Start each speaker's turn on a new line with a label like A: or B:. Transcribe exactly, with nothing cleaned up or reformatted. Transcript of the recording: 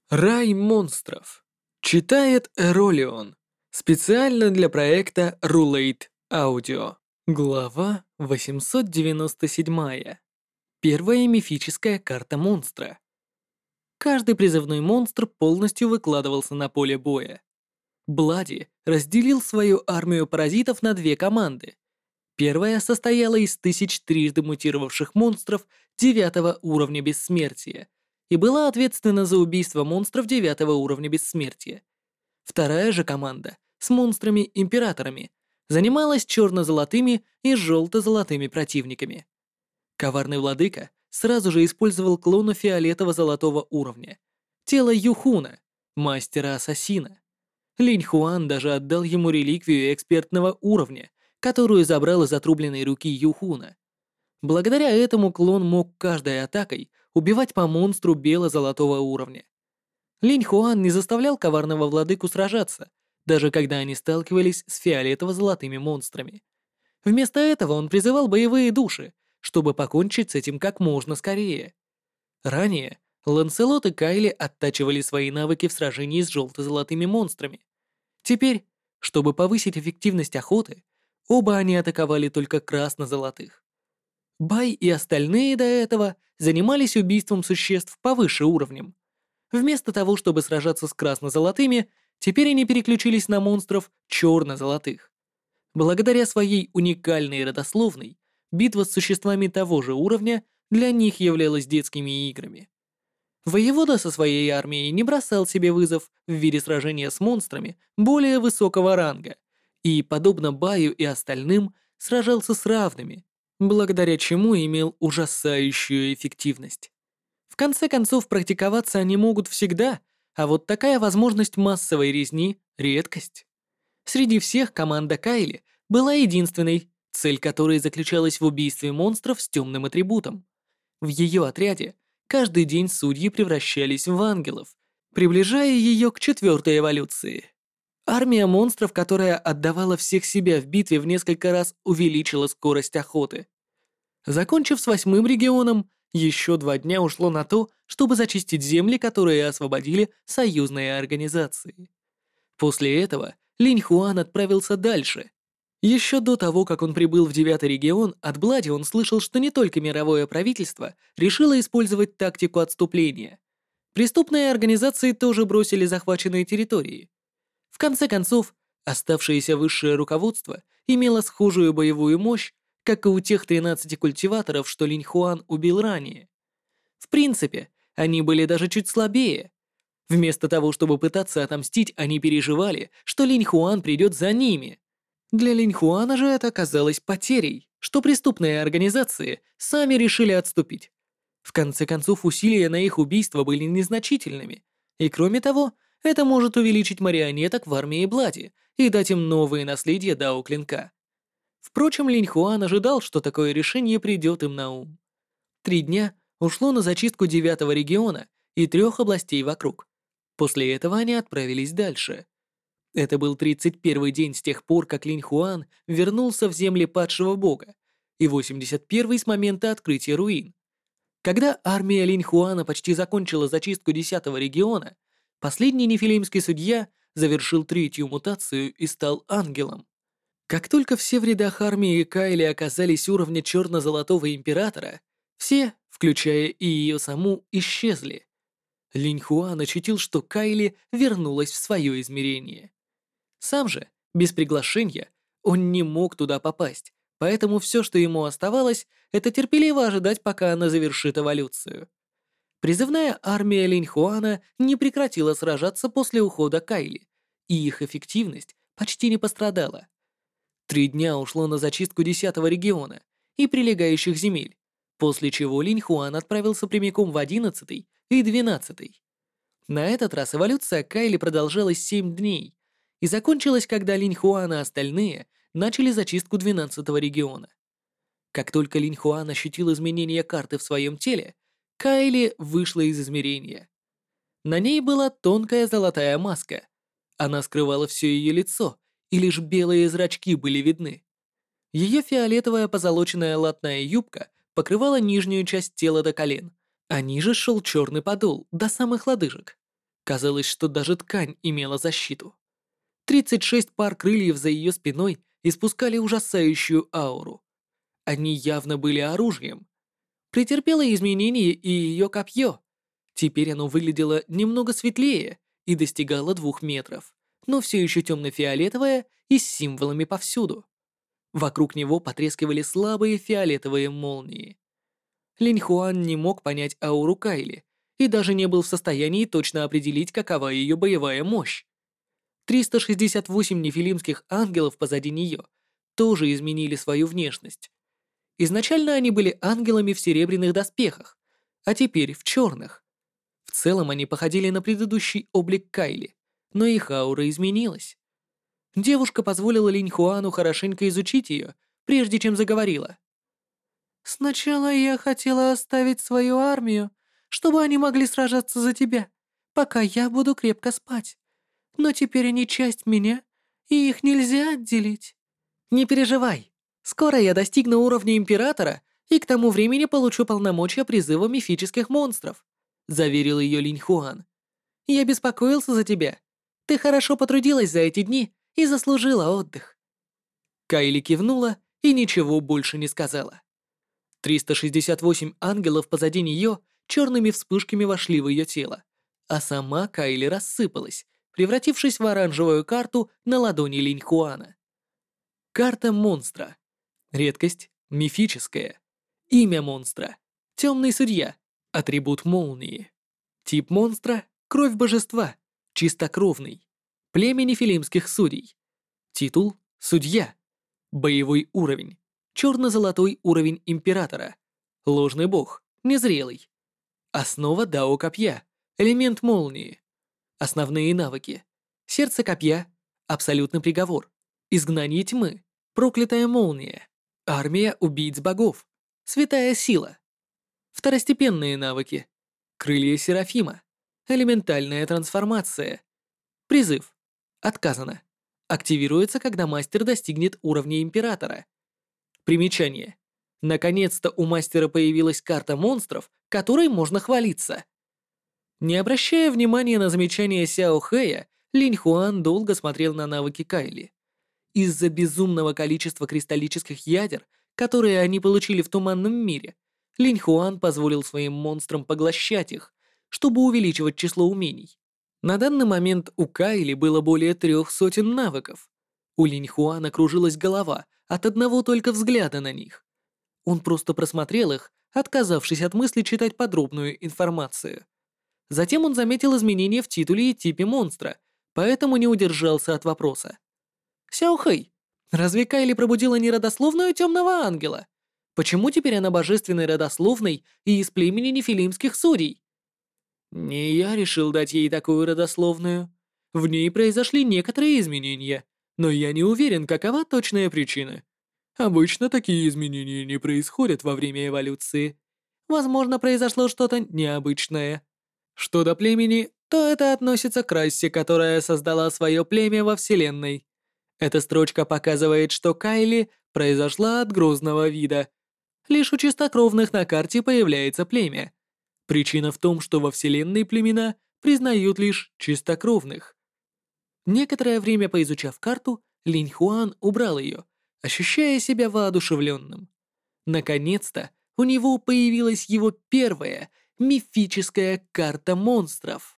A: Рай монстров. Читает Эролион. Специально для проекта Rulate Audio. Глава восемьсот девяносто семь. Первая мифическая карта монстра. Каждый призывной монстр полностью выкладывался на поле боя. Блади разделил свою армию паразитов на две команды. Первая состояла из тысяч трижды мутировавших монстров девятого уровня бессмертия и была ответственна за убийство монстров девятого уровня бессмертия. Вторая же команда с монстрами-императорами занималась черно-золотыми и желто-золотыми противниками. Коварный владыка сразу же использовал клона фиолетово-золотого уровня, тело Юхуна, мастера-ассасина. Линь Хуан даже отдал ему реликвию экспертного уровня, которую забрал из отрубленной руки Юхуна. Благодаря этому клон мог каждой атакой убивать по монстру бело-золотого уровня. Линь Хуан не заставлял коварного владыку сражаться, даже когда они сталкивались с фиолетово-золотыми монстрами. Вместо этого он призывал боевые души, чтобы покончить с этим как можно скорее. Ранее Ланселот и Кайли оттачивали свои навыки в сражении с желто-золотыми монстрами. Теперь, чтобы повысить эффективность охоты, оба они атаковали только красно-золотых. Бай и остальные до этого занимались убийством существ повыше уровнем. Вместо того, чтобы сражаться с красно-золотыми, теперь они переключились на монстров черно-золотых. Благодаря своей уникальной родословной, битва с существами того же уровня для них являлась детскими играми. Воевода со своей армией не бросал себе вызов в виде сражения с монстрами более высокого ранга и, подобно Баю и остальным, сражался с равными, благодаря чему имел ужасающую эффективность. В конце концов, практиковаться они могут всегда, а вот такая возможность массовой резни — редкость. Среди всех команда Кайли была единственной, цель которой заключалась в убийстве монстров с темным атрибутом. В ее отряде каждый день судьи превращались в ангелов, приближая ее к четвертой эволюции. Армия монстров, которая отдавала всех себя в битве, в несколько раз увеличила скорость охоты. Закончив с восьмым регионом, еще два дня ушло на то, чтобы зачистить земли, которые освободили союзные организации. После этого Линь Хуан отправился дальше. Еще до того, как он прибыл в девятый регион, от Блади он слышал, что не только мировое правительство решило использовать тактику отступления. Преступные организации тоже бросили захваченные территории. В конце концов, оставшееся высшее руководство имело схожую боевую мощь, как и у тех тринадцати культиваторов, что Линь Хуан убил ранее. В принципе, они были даже чуть слабее. Вместо того, чтобы пытаться отомстить, они переживали, что Линь Хуан придет за ними. Для Линь Хуана же это оказалось потерей, что преступные организации сами решили отступить. В конце концов, усилия на их убийство были незначительными, и кроме того, это может увеличить марионеток в армии Блади и дать им новые наследия Дао Клинка. Впрочем, Линь Хуан ожидал, что такое решение придет им на ум. Три дня ушло на зачистку девятого региона и трех областей вокруг. После этого они отправились дальше. Это был тридцать первый день с тех пор, как Линь Хуан вернулся в земли падшего бога, и восемьдесят первый с момента открытия руин. Когда армия Линь Хуана почти закончила зачистку десятого региона, последний нефилимский судья завершил третью мутацию и стал ангелом. Как только все в рядах армии Кайли оказались уровня черно-золотого императора, все, включая и ее саму, исчезли. Линь Хуан ощутил, что Кайли вернулась в свое измерение. Сам же, без приглашения, он не мог туда попасть, поэтому все, что ему оставалось, это терпеливо ожидать, пока она завершит эволюцию. Призывная армия Линь Хуана не прекратила сражаться после ухода Кайли, и их эффективность почти не пострадала. Три дня ушло на зачистку десятого региона и прилегающих земель, после чего Линь Хуан отправился прямиком в одиннадцатый и двенадцатый. На этот раз эволюция Кайли продолжалась семь дней и закончилась, когда Линь Хуан и остальные начали зачистку двенадцатого региона. Как только Линь Хуан ощутил изменение карты в своем теле, Кайли вышла из измерения. На ней была тонкая золотая маска. Она скрывала все ее лицо, и лишь белые зрачки были видны. Ее фиолетовая позолоченная латная юбка покрывала нижнюю часть тела до колен, а ниже шел черный подол до самых лодыжек. Казалось, что даже ткань имела защиту. Тридцать шесть пар крыльев за ее спиной испускали ужасающую ауру. Они явно были оружием. Претерпело изменения и ее копье. Теперь оно выглядело немного светлее и достигало двух метров, но все еще темно-фиолетовое и с символами повсюду. Вокруг него потрескивали слабые фиолетовые молнии. Линь Хуан не мог понять ауру Кайли и даже не был в состоянии точно определить, какова ее боевая мощь. триста шестьдесят восемь нефилимских ангелов позади нее тоже изменили свою внешность. Изначально они были ангелами в серебряных доспехах, а теперь в черных. В целом они походили на предыдущий облик Кайли, но их аура изменилась. Девушка позволила Линь Хуану хорошенько изучить ее, прежде чем заговорила. «Сначала я хотела оставить свою армию, чтобы они могли сражаться за тебя, пока я буду крепко спать. Но теперь они часть меня, и их нельзя отделить». «Не переживай. Скоро я достигну уровня Императора и к тому времени получу полномочия призыва мифических монстров», заверил ее Линь Хуан. «Я беспокоился за тебя. Ты хорошо потрудилась за эти дни и заслужила отдых». Кайли кивнула и ничего больше не сказала. триста шестьдесят восемь ангелов позади нее черными вспышками вошли в ее тело, а сама Кайли рассыпалась, превратившись в оранжевую карту на ладони Линь Хуана. Карта монстра. Редкость — мифическая. Имя монстра — темный судья. Атрибут молнии. Тип монстра — кровь божества. Чистокровный. Племя нефилимских судей. Титул — судья. Боевой уровень. Черно-золотой уровень императора. Ложный бог. Незрелый. Основа дао копья. Элемент молнии. Основные навыки. Сердце копья. Абсолютный приговор. Изгнание тьмы. Проклятая молния. Армия убийц богов. Святая сила. Второстепенные навыки. Крылья Серафима. Элементальная трансформация. Призыв. Отказано. Активируется, когда мастер достигнет уровня императора. Примечание. Наконец-то у мастера появилась карта монстров, которой можно хвалиться. Не обращая внимания на замечания Сяо Хэя, Линь Хуан долго смотрел на навыки Кайли. Из-за безумного количества кристаллических ядер, которые они получили в туманном мире, Линь Хуан позволил своим монстрам поглощать их, чтобы увеличивать число умений. На данный момент у Кайли было более трех сотен навыков. У Линь Хуана кружилась голова от одного только взгляда на них. Он просто просмотрел их, отказавшись от мысли читать подробную информацию. Затем он заметил изменения в титуле и типе монстра, поэтому не удержался от вопроса. «Сяохэй, разве Кайли пробудила не родословную темного ангела? Почему теперь она божественной родословной и из племени нефилимских судей?» «Не я решил дать ей такую родословную. В ней произошли некоторые изменения, но я не уверен, какова точная причина. Обычно такие изменения не происходят во время эволюции. Возможно, произошло что-то необычное. Что до племени, то это относится к расе, которая создала свое племя во Вселенной. Эта строчка показывает, что Кайли произошла от грозного вида. Лишь у чистокровных на карте появляется племя. Причина в том, что во Вселенной племена признают лишь чистокровных. Некоторое время поизучав карту, Линь Хуан убрал ее, ощущая себя воодушевленным. Наконец-то у него появилась его первая мифическая карта монстров.